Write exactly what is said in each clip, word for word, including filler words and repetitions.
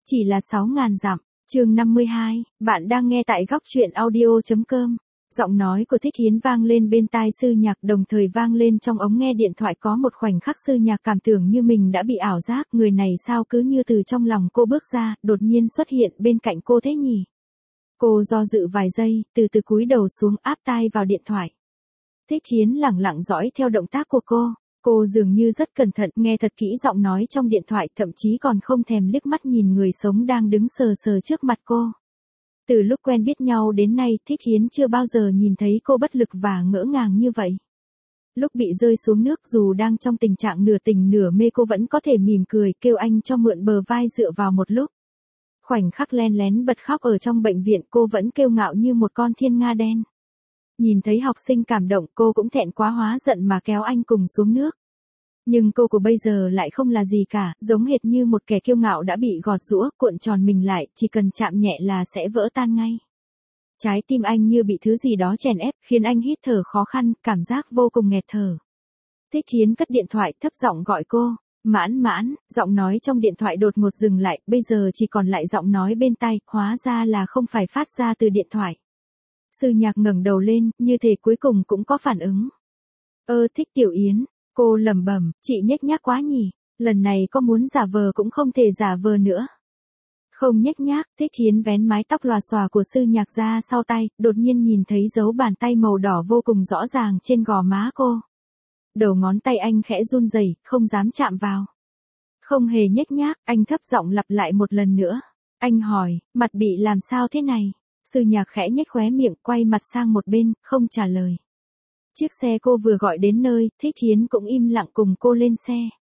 Chỉ là sáu ngàn dặm. Chương năm mươi hai, bạn đang nghe tại góc truyện audio chấm com. Giọng nói của Thích Hiến vang lên bên tai Sư Nhạc, đồng thời vang lên trong ống nghe điện thoại. Có một khoảnh khắc Sư Nhạc cảm tưởng như mình đã bị ảo giác, người này sao cứ như từ trong lòng cô bước ra, đột nhiên xuất hiện bên cạnh cô thế nhỉ? Cô do dự vài giây, từ từ cúi đầu xuống áp tai vào điện thoại. Thích Hiến lẳng lặng dõi theo động tác của cô. Cô dường như rất cẩn thận, nghe thật kỹ giọng nói trong điện thoại, thậm chí còn không thèm liếc mắt nhìn người sống đang đứng sờ sờ trước mặt cô. Từ lúc quen biết nhau đến nay, Thích Hiến chưa bao giờ nhìn thấy cô bất lực và ngỡ ngàng như vậy. Lúc bị rơi xuống nước, dù đang trong tình trạng nửa tỉnh nửa mê, cô vẫn có thể mỉm cười, kêu anh cho mượn bờ vai dựa vào một lúc. Khoảnh khắc len lén bật khóc ở trong bệnh viện, cô vẫn kiêu ngạo như một con thiên nga đen. Nhìn thấy học sinh cảm động, cô cũng thẹn quá hóa giận mà kéo anh cùng xuống nước. Nhưng cô của bây giờ lại không là gì cả, giống hệt như một kẻ kiêu ngạo đã bị gọt giũa, cuộn tròn mình lại, chỉ cần chạm nhẹ là sẽ vỡ tan ngay. Trái tim anh như bị thứ gì đó chèn ép, khiến anh hít thở khó khăn, cảm giác vô cùng nghẹt thở. Thích Hiến cất điện thoại, thấp giọng gọi cô. Mãn Mãn. Giọng nói trong điện thoại đột ngột dừng lại, bây giờ chỉ còn lại giọng nói bên tai, hóa ra là không phải phát ra từ điện thoại. Sư Nhạc ngẩng đầu lên, như thể cuối cùng cũng có phản ứng. Ơ Thích Tiểu Yến, cô lẩm bẩm, chị nhếch nhác quá nhỉ, lần này có muốn giả vờ cũng không thể giả vờ nữa. Không nhếch nhác. Thích Hiến vén mái tóc lòa xòa của Sư Nhạc ra sau tay, đột nhiên nhìn thấy dấu bàn tay màu đỏ vô cùng rõ ràng trên gò má cô. Đầu ngón tay anh khẽ run rẩy, không dám chạm vào. Không hề nhếch nhác, anh thấp giọng lặp lại một lần nữa. Anh hỏi, mặt bị làm sao thế này? Sư Nhạc khẽ nhếch khóe miệng, quay mặt sang một bên, không trả lời. Chiếc xe cô vừa gọi đến nơi, Thích Hiến cũng im lặng cùng cô lên xe.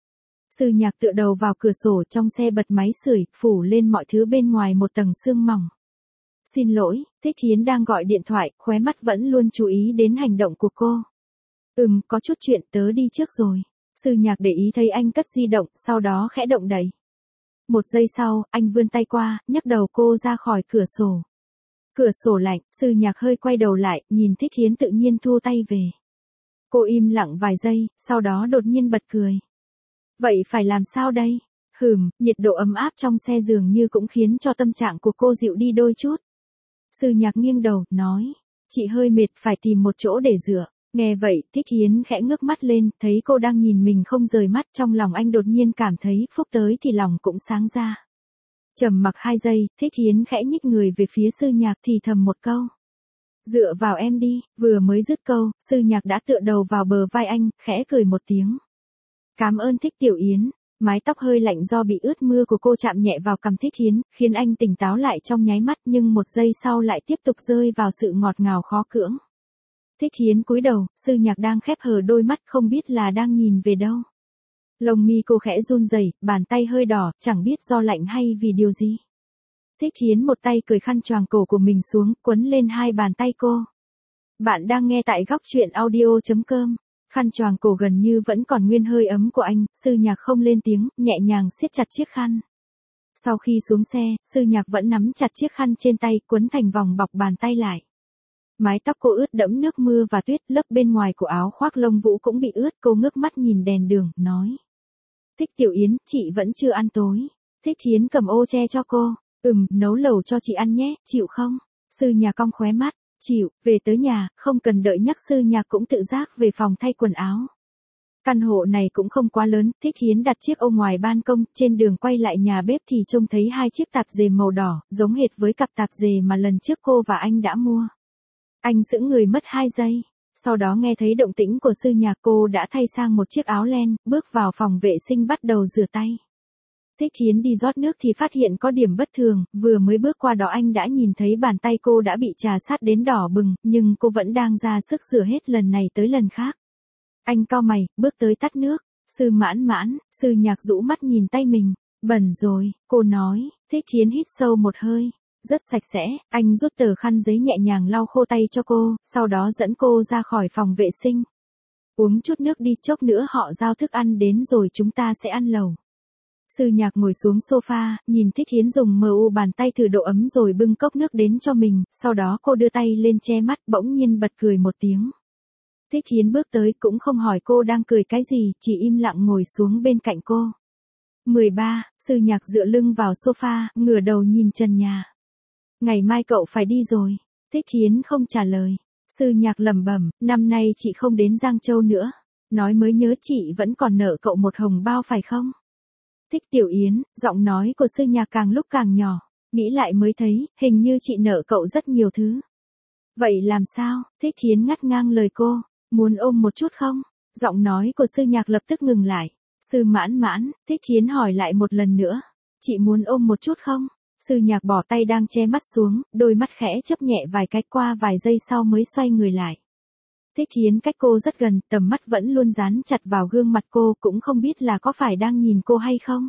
Sư Nhạc tựa đầu vào cửa sổ, trong xe bật máy sưởi, phủ lên mọi thứ bên ngoài một tầng sương mỏng. Xin lỗi. Thích Hiến đang gọi điện thoại, khóe mắt vẫn luôn chú ý đến hành động của cô. Ừm, có chút chuyện, tớ đi trước rồi. Sư Nhạc để ý thấy anh cất di động, sau đó khẽ động đẩy. Một giây sau, anh vươn tay qua, nhấc đầu cô ra khỏi cửa sổ. Cửa sổ lạnh. Sư Nhạc hơi quay đầu lại, nhìn Thích Hiến tự nhiên thu tay về. Cô im lặng vài giây, sau đó đột nhiên bật cười. Vậy phải làm sao đây? Hừm, nhiệt độ ấm áp trong xe dường như cũng khiến cho tâm trạng của cô dịu đi đôi chút. Sư Nhạc nghiêng đầu, nói. Chị hơi mệt, phải tìm một chỗ để dựa. Nghe vậy, Thích Hiến khẽ ngước mắt lên, thấy cô đang nhìn mình không rời mắt, trong lòng anh đột nhiên cảm thấy, phúc tới thì lòng cũng sáng ra. Trầm mặc hai giây, Thích Hiến khẽ nhích người về phía Sư Nhạc thì thầm một câu. Dựa vào em đi. Vừa mới dứt câu, Sư Nhạc đã tựa đầu vào bờ vai anh, khẽ cười một tiếng. Cảm ơn Thích Tiểu Yến. Mái tóc hơi lạnh do bị ướt mưa của cô chạm nhẹ vào cằm Thích Hiến, khiến anh tỉnh táo lại trong nháy mắt, nhưng một giây sau lại tiếp tục rơi vào sự ngọt ngào khó cưỡng. Thích Hiến cúi đầu, Sư Nhạc đang khép hờ đôi mắt, không biết là đang nhìn về đâu. Lông mi cô khẽ run rẩy, bàn tay hơi đỏ, chẳng biết do lạnh hay vì điều gì. Thích Hiến một tay cởi khăn choàng cổ của mình xuống, quấn lên hai bàn tay cô. Bạn đang nghe tại góc truyện audio chấm com. Khăn choàng cổ gần như vẫn còn nguyên hơi ấm của anh, Sư Nhạc không lên tiếng, nhẹ nhàng siết chặt chiếc khăn. Sau khi xuống xe, Sư Nhạc vẫn nắm chặt chiếc khăn trên tay, quấn thành vòng bọc bàn tay lại. Mái tóc cô ướt đẫm nước mưa và tuyết, lớp bên ngoài của áo khoác lông vũ cũng bị ướt, cô ngước mắt nhìn đèn đường, nói. Thích Tiểu Yến, chị vẫn chưa ăn tối. Thích Hiến cầm ô che cho cô. Ừm, nấu lẩu cho chị ăn nhé, chịu không? Sư Nhạc cong khóe mắt. Chịu. Về tới nhà, không cần đợi nhắc, Sư Nhạc cũng tự giác về phòng thay quần áo. Căn hộ này cũng không quá lớn, Thích Hiến đặt chiếc ô ngoài ban công, trên đường quay lại nhà bếp thì trông thấy hai chiếc tạp dề màu đỏ, giống hệt với cặp tạp dề mà lần trước cô và anh đã mua. Anh sững người mất hai giây, sau đó nghe thấy động tĩnh của Sư Nhạc, cô đã thay sang một chiếc áo len, bước vào phòng vệ sinh bắt đầu rửa tay. Thích Hiến đi rót nước thì phát hiện có điểm bất thường, vừa mới bước qua đó anh đã nhìn thấy bàn tay cô đã bị trà sát đến đỏ bừng, nhưng cô vẫn đang ra sức rửa hết lần này tới lần khác. Anh cau mày, bước tới tắt nước. Sư Mãn Mãn. Sư Nhạc rũ mắt nhìn tay mình. Bẩn rồi, cô nói. Thích Hiến hít sâu một hơi. Rất sạch sẽ. Anh rút tờ khăn giấy nhẹ nhàng lau khô tay cho cô, sau đó dẫn cô ra khỏi phòng vệ sinh. Uống chút nước đi, chốc nữa họ giao thức ăn đến rồi chúng ta sẽ ăn lẩu. Sư Nhạc ngồi xuống sofa, nhìn Thích Hiến dùng mờ u bàn tay thử độ ấm rồi bưng cốc nước đến cho mình, sau đó cô đưa tay lên che mắt, bỗng nhiên bật cười một tiếng. Thích Hiến bước tới cũng không hỏi cô đang cười cái gì, chỉ im lặng ngồi xuống bên cạnh cô. mười ba, Sư Nhạc dựa lưng vào sofa, ngửa đầu nhìn trần nhà. Ngày mai cậu phải đi rồi. Thích Thiến không trả lời. Sư Nhạc lẩm bẩm, năm nay chị không đến Giang Châu nữa. Nói mới nhớ chị vẫn còn nợ cậu một hồng bao phải không? Thích Tiểu Yến, giọng nói của Sư Nhạc càng lúc càng nhỏ. Nghĩ lại mới thấy, hình như chị nợ cậu rất nhiều thứ. Vậy làm sao? Thích Thiến ngắt ngang lời cô. Muốn ôm một chút không? Giọng nói của Sư Nhạc lập tức ngừng lại. Sư Mãn Mãn, Thích Thiến hỏi lại một lần nữa. Chị muốn ôm một chút không? Sư Nhạc bỏ tay đang che mắt xuống, đôi mắt khẽ chớp nhẹ vài cái, qua vài giây sau mới xoay người lại. Thích Thiến cách cô rất gần, tầm mắt vẫn luôn dán chặt vào gương mặt cô, cũng không biết là có phải đang nhìn cô hay không.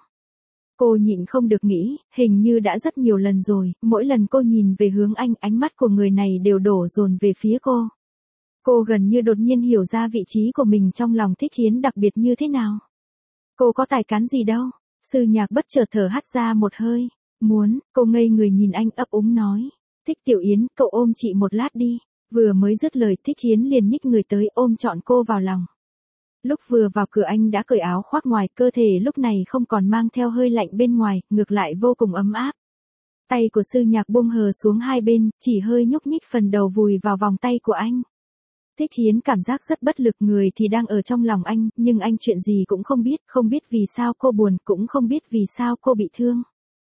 Cô nhịn không được nghĩ, hình như đã rất nhiều lần rồi, mỗi lần cô nhìn về hướng anh, ánh mắt của người này đều đổ dồn về phía cô. Cô gần như đột nhiên hiểu ra vị trí của mình trong lòng Thích Thiến đặc biệt như thế nào. Cô có tài cán gì đâu. Sư Nhạc bất chợt thở hắt ra một hơi. Muốn, cô ngây người nhìn anh ấp úng nói. Thích Tiểu Yến, cậu ôm chị một lát đi. Vừa mới dứt lời, Thích Thiến liền nhích người tới ôm trọn cô vào lòng. Lúc vừa vào cửa anh đã cởi áo khoác ngoài, cơ thể lúc này không còn mang theo hơi lạnh bên ngoài, ngược lại vô cùng ấm áp. Tay của Sư Nhạc buông hờ xuống hai bên, chỉ hơi nhúc nhích phần đầu vùi vào vòng tay của anh. Thích Thiến cảm giác rất bất lực, người thì đang ở trong lòng anh, nhưng anh chuyện gì cũng không biết, không biết vì sao cô buồn, cũng không biết vì sao cô bị thương.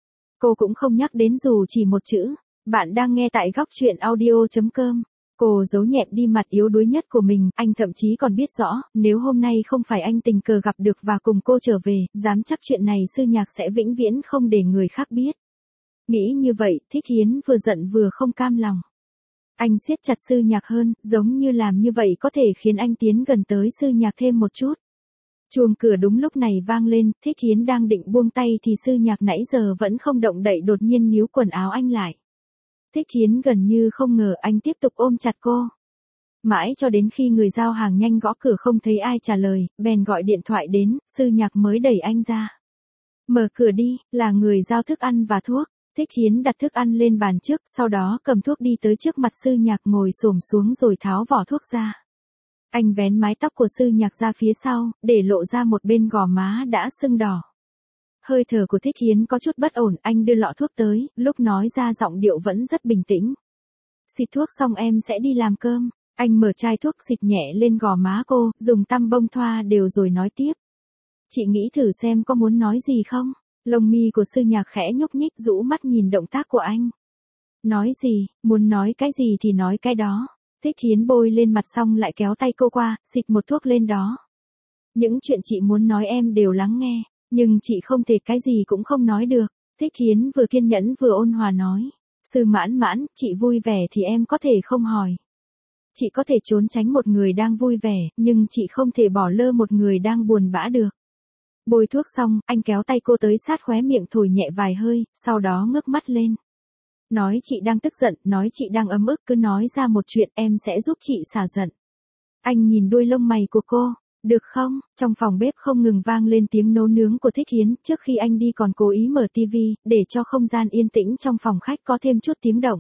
Cô cũng không nhắc đến dù chỉ một chữ. Bạn đang nghe tại góc truyện audio chấm com. Cô giấu nhẹm đi mặt yếu đuối nhất của mình, anh thậm chí còn biết rõ, nếu hôm nay không phải anh tình cờ gặp được và cùng cô trở về, dám chắc chuyện này Sư Nhạc sẽ vĩnh viễn không để người khác biết. Nghĩ như vậy, Thích Thiến vừa giận vừa không cam lòng. Anh siết chặt Sư Nhạc hơn, giống như làm như vậy có thể khiến anh tiến gần tới Sư Nhạc thêm một chút. Chuông cửa đúng lúc này vang lên, Thích Thiến đang định buông tay thì Sư Nhạc nãy giờ vẫn không động đậy đột nhiên níu quần áo anh lại. Thích Thiến gần như không ngờ anh tiếp tục ôm chặt cô. Mãi cho đến khi người giao hàng nhanh gõ cửa không thấy ai trả lời, bèn gọi điện thoại đến, Sư Nhạc mới đẩy anh ra. Mở cửa đi, là người giao thức ăn và thuốc. Thích Thiến đặt thức ăn lên bàn trước, sau đó cầm thuốc đi tới trước mặt Sư Nhạc ngồi xổm xuống rồi tháo vỏ thuốc ra. Anh vén mái tóc của Sư Nhạc ra phía sau, để lộ ra một bên gò má đã sưng đỏ. Hơi thở của Thích Thiến có chút bất ổn, anh đưa lọ thuốc tới, lúc nói ra giọng điệu vẫn rất bình tĩnh. Xịt thuốc xong em sẽ đi làm cơm. Anh mở chai thuốc xịt nhẹ lên gò má cô, dùng tăm bông thoa đều rồi nói tiếp. Chị nghĩ thử xem có muốn nói gì không? Lông mi của Sư Nhạc khẽ nhúc nhích, rũ mắt nhìn động tác của anh. Nói gì, muốn nói cái gì thì nói cái đó. Thích Thiến bôi lên mặt xong lại kéo tay cô qua, xịt một thuốc lên đó. Những chuyện chị muốn nói em đều lắng nghe, nhưng chị không thể cái gì cũng không nói được. Thích Thiến vừa kiên nhẫn vừa ôn hòa nói. Sư Mãn Mãn, chị vui vẻ thì em có thể không hỏi. Chị có thể trốn tránh một người đang vui vẻ, nhưng chị không thể bỏ lơ một người đang buồn bã được. Bôi thuốc xong, anh kéo tay cô tới sát khóe miệng thổi nhẹ vài hơi, sau đó ngước mắt lên. Nói chị đang tức giận, nói chị đang ấm ức, cứ nói ra một chuyện em sẽ giúp chị xả giận. Anh nhìn đuôi lông mày của cô. Được không? Trong phòng bếp không ngừng vang lên tiếng nấu nướng của Thích Thiến, trước khi anh đi còn cố ý mở tivi, để cho không gian yên tĩnh trong phòng khách có thêm chút tiếng động.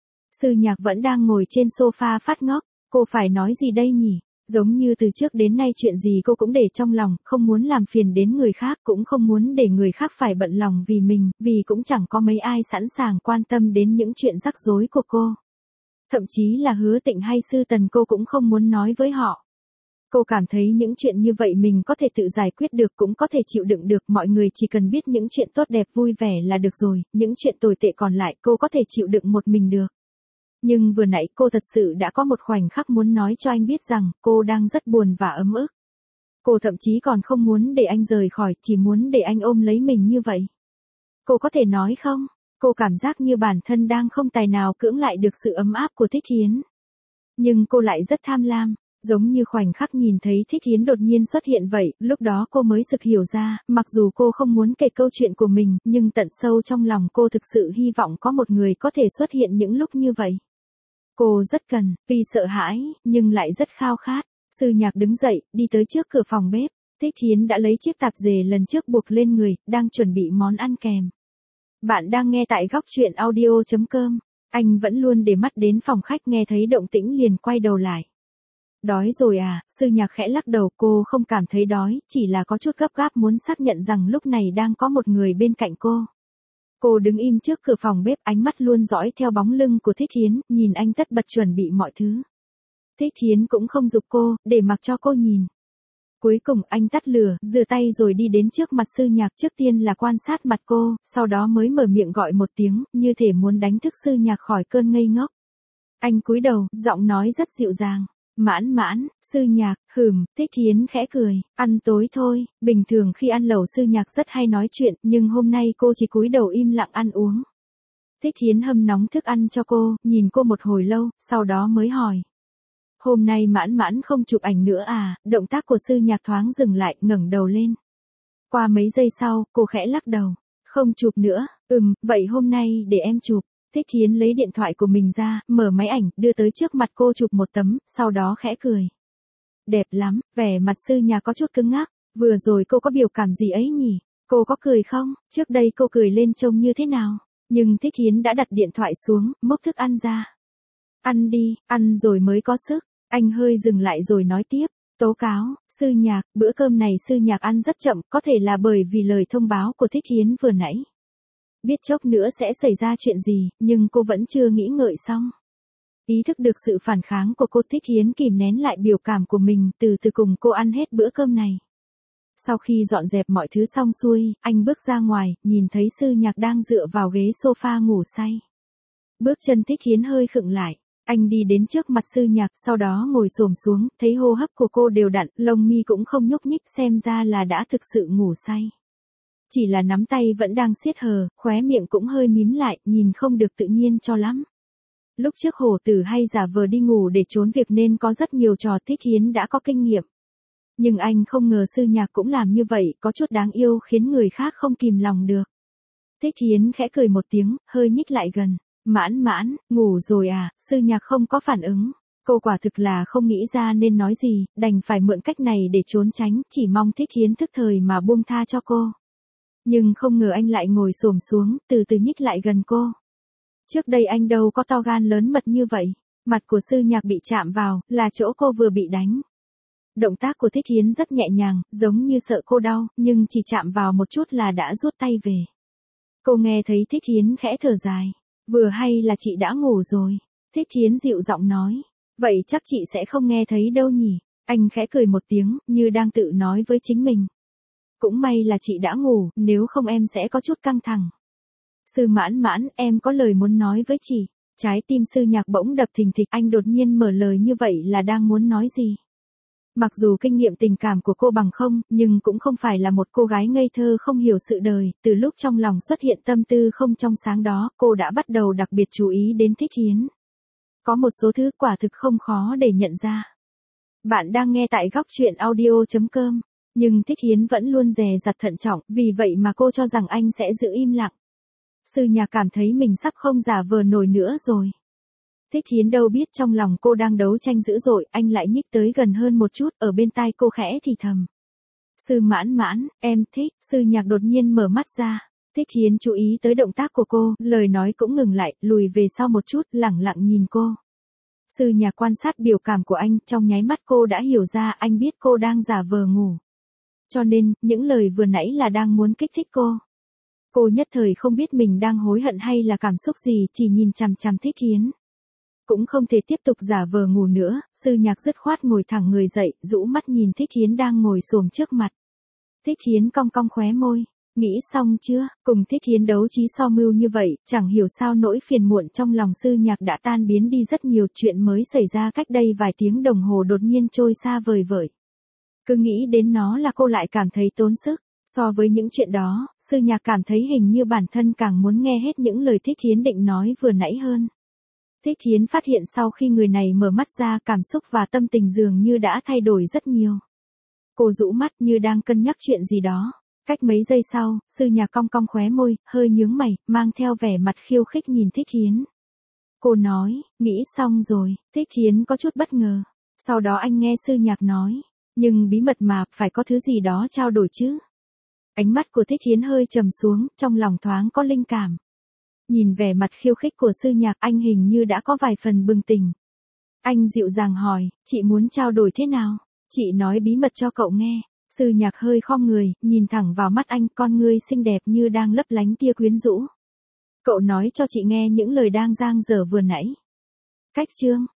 Sư Nhạc vẫn đang ngồi trên sofa phát ngốc, cô phải nói gì đây nhỉ? Giống như từ trước đến nay chuyện gì cô cũng để trong lòng, không muốn làm phiền đến người khác, cũng không muốn để người khác phải bận lòng vì mình, vì cũng chẳng có mấy ai sẵn sàng quan tâm đến những chuyện rắc rối của cô. Thậm chí là Hứa Tịnh hay Sư Tần cô cũng không muốn nói với họ. Cô cảm thấy những chuyện như vậy mình có thể tự giải quyết được, cũng có thể chịu đựng được, mọi người chỉ cần biết những chuyện tốt đẹp vui vẻ là được rồi, những chuyện tồi tệ còn lại cô có thể chịu đựng một mình được. Nhưng vừa nãy cô thật sự đã có một khoảnh khắc muốn nói cho anh biết rằng cô đang rất buồn và ấm ức. Cô thậm chí còn không muốn để anh rời khỏi, chỉ muốn để anh ôm lấy mình như vậy. Cô có thể nói không? Cô cảm giác như bản thân đang không tài nào cưỡng lại được sự ấm áp của Thích Thiến. Nhưng cô lại rất tham lam. Giống như khoảnh khắc nhìn thấy Thích Thiến đột nhiên xuất hiện vậy, lúc đó cô mới sực hiểu ra, mặc dù cô không muốn kể câu chuyện của mình, nhưng tận sâu trong lòng cô thực sự hy vọng có một người có thể xuất hiện những lúc như vậy. Cô rất cần, vì sợ hãi, nhưng lại rất khao khát. Sư Nhạc đứng dậy, đi tới trước cửa phòng bếp. Thích Thiến đã lấy chiếc tạp dề lần trước buộc lên người, đang chuẩn bị món ăn kèm. Bạn đang nghe tại góc truyện audio chấm com. Anh vẫn luôn để mắt đến phòng khách, nghe thấy động tĩnh liền quay đầu lại. Đói rồi à, sư nhạc khẽ lắc đầu, cô không cảm thấy đói, chỉ là có chút gấp gáp muốn xác nhận rằng lúc này đang có một người bên cạnh cô. Cô đứng im trước cửa phòng bếp, ánh mắt luôn dõi theo bóng lưng của Thích Thiến, nhìn anh tất bật chuẩn bị mọi thứ. Thích Thiến cũng không giục cô, để mặc cho cô nhìn. Cuối cùng anh tắt lửa, rửa tay rồi đi đến trước mặt sư nhạc, trước tiên là quan sát mặt cô, sau đó mới mở miệng gọi một tiếng, như thể muốn đánh thức sư nhạc khỏi cơn ngây ngốc. Anh cúi đầu, giọng nói rất dịu dàng. Mãn mãn, sư nhạc, hừm, Thích Thiến khẽ cười, ăn tối thôi, bình thường khi ăn lẩu sư nhạc rất hay nói chuyện, nhưng hôm nay cô chỉ cúi đầu im lặng ăn uống. Thích Thiến hâm nóng thức ăn cho cô, nhìn cô một hồi lâu, sau đó mới hỏi. Hôm nay mãn mãn không chụp ảnh nữa à, động tác của sư nhạc thoáng dừng lại, ngẩng đầu lên. Qua mấy giây sau, cô khẽ lắc đầu, không chụp nữa, ừm, vậy hôm nay để em chụp. Thích Thiến lấy điện thoại của mình ra, mở máy ảnh, đưa tới trước mặt cô chụp một tấm, sau đó khẽ cười. Đẹp lắm, vẻ mặt sư nhà có chút cứng ngắc, vừa rồi cô có biểu cảm gì ấy nhỉ? Cô có cười không? Trước đây cô cười lên trông như thế nào? Nhưng Thích Thiến đã đặt điện thoại xuống, múc thức ăn ra. Ăn đi, ăn rồi mới có sức. Anh hơi dừng lại rồi nói tiếp. Tố cáo, sư nhạc, bữa cơm này sư nhạc ăn rất chậm, có thể là bởi vì lời thông báo của Thích Thiến vừa nãy. Biết chốc nữa sẽ xảy ra chuyện gì, nhưng cô vẫn chưa nghĩ ngợi xong. Ý thức được sự phản kháng của cô, Thích Thiến kìm nén lại biểu cảm của mình, từ từ cùng cô ăn hết bữa cơm này. Sau khi dọn dẹp mọi thứ xong xuôi, anh bước ra ngoài, nhìn thấy sư nhạc đang dựa vào ghế sofa ngủ say. Bước chân Thích Thiến hơi khựng lại. Anh đi đến trước mặt sư nhạc, sau đó ngồi xổm xuống, thấy hô hấp của cô đều đặn, lông mi cũng không nhúc nhích, xem ra là đã thực sự ngủ say. Chỉ là nắm tay vẫn đang siết hờ, khóe miệng cũng hơi mím lại, nhìn không được tự nhiên cho lắm. Lúc trước hổ tử hay giả vờ đi ngủ để trốn việc nên có rất nhiều trò Thích Thiến đã có kinh nghiệm. Nhưng anh không ngờ sư nhạc cũng làm như vậy, có chút đáng yêu khiến người khác không kìm lòng được. Thích Thiến khẽ cười một tiếng, hơi nhích lại gần. Mãn mãn, ngủ rồi à, sư nhạc không có phản ứng. Cô quả thực là không nghĩ ra nên nói gì, đành phải mượn cách này để trốn tránh, chỉ mong Thích Thiến thức thời mà buông tha cho cô. Nhưng không ngờ anh lại ngồi xổm xuống, từ từ nhích lại gần cô. Trước đây anh đâu có to gan lớn mật như vậy. Mặt của sư nhạc bị chạm vào, là chỗ cô vừa bị đánh. Động tác của Thích Thiến rất nhẹ nhàng, giống như sợ cô đau, nhưng chỉ chạm vào một chút là đã rút tay về. Cô nghe thấy Thích Thiến khẽ thở dài. Vừa hay là chị đã ngủ rồi. Thích Thiến dịu giọng nói. Vậy chắc chị sẽ không nghe thấy đâu nhỉ. Anh khẽ cười một tiếng, như đang tự nói với chính mình. Cũng may là chị đã ngủ, nếu không em sẽ có chút căng thẳng. Sư mãn mãn, em có lời muốn nói với chị. Trái tim sư nhạc bỗng đập thình thịch, anh đột nhiên mở lời như vậy là đang muốn nói gì. Mặc dù kinh nghiệm tình cảm của cô bằng không, nhưng cũng không phải là một cô gái ngây thơ không hiểu sự đời, từ lúc trong lòng xuất hiện tâm tư không trong sáng đó, cô đã bắt đầu đặc biệt chú ý đến Thích Thiến. Có một số thứ quả thực không khó để nhận ra. Bạn đang nghe tại góc truyện audio chấm com, nhưng Thích Thiến vẫn luôn dè dặt thận trọng, vì vậy mà cô cho rằng anh sẽ giữ im lặng. Sư nhạc cảm thấy mình sắp không giả vờ nổi nữa rồi. Thích Thiến đâu biết trong lòng cô đang đấu tranh dữ dội, anh lại nhích tới gần hơn một chút, ở bên tai cô khẽ thì thầm. Sư mãn mãn, em thích, sư nhạc đột nhiên mở mắt ra. Thích Thiến chú ý tới động tác của cô, lời nói cũng ngừng lại, lùi về sau một chút, lẳng lặng nhìn cô. Sư nhạc quan sát biểu cảm của anh, trong nháy mắt cô đã hiểu ra anh biết cô đang giả vờ ngủ. Cho nên, những lời vừa nãy là đang muốn kích thích cô. Cô nhất thời không biết mình đang hối hận hay là cảm xúc gì, chỉ nhìn chằm chằm Thích Thiến. Cũng không thể tiếp tục giả vờ ngủ nữa, sư nhạc dứt khoát ngồi thẳng người dậy, rũ mắt nhìn Thích Thiến đang ngồi xổm trước mặt. Thích Thiến cong cong khóe môi, nghĩ xong chưa, cùng Thích Thiến đấu trí so mưu như vậy, chẳng hiểu sao nỗi phiền muộn trong lòng sư nhạc đã tan biến đi rất nhiều, chuyện mới xảy ra cách đây vài tiếng đồng hồ đột nhiên trôi xa vời vợi. Cứ nghĩ đến nó là cô lại cảm thấy tốn sức, so với những chuyện đó, sư nhạc cảm thấy hình như bản thân càng muốn nghe hết những lời Thích Thiến định nói vừa nãy hơn. Thích Thiến phát hiện sau khi người này mở mắt ra, cảm xúc và tâm tình dường như đã thay đổi rất nhiều. Cô rũ mắt như đang cân nhắc chuyện gì đó. Cách mấy giây sau, sư nhạc cong cong khóe môi, hơi nhướng mày, mang theo vẻ mặt khiêu khích nhìn Thích Thiến. Cô nói, nghĩ xong rồi, Thích Thiến có chút bất ngờ. Sau đó anh nghe sư nhạc nói, nhưng bí mật mà, phải có thứ gì đó trao đổi chứ. Ánh mắt của Thích Thiến hơi trầm xuống, trong lòng thoáng có linh cảm. Nhìn vẻ mặt khiêu khích của sư nhạc, anh hình như đã có vài phần bừng tỉnh. Anh dịu dàng hỏi, chị muốn trao đổi thế nào? Chị nói bí mật cho cậu nghe. Sư nhạc hơi khom người, nhìn thẳng vào mắt anh, con ngươi xinh đẹp như đang lấp lánh tia quyến rũ. Cậu nói cho chị nghe những lời đang giang dở vừa nãy. Cách chương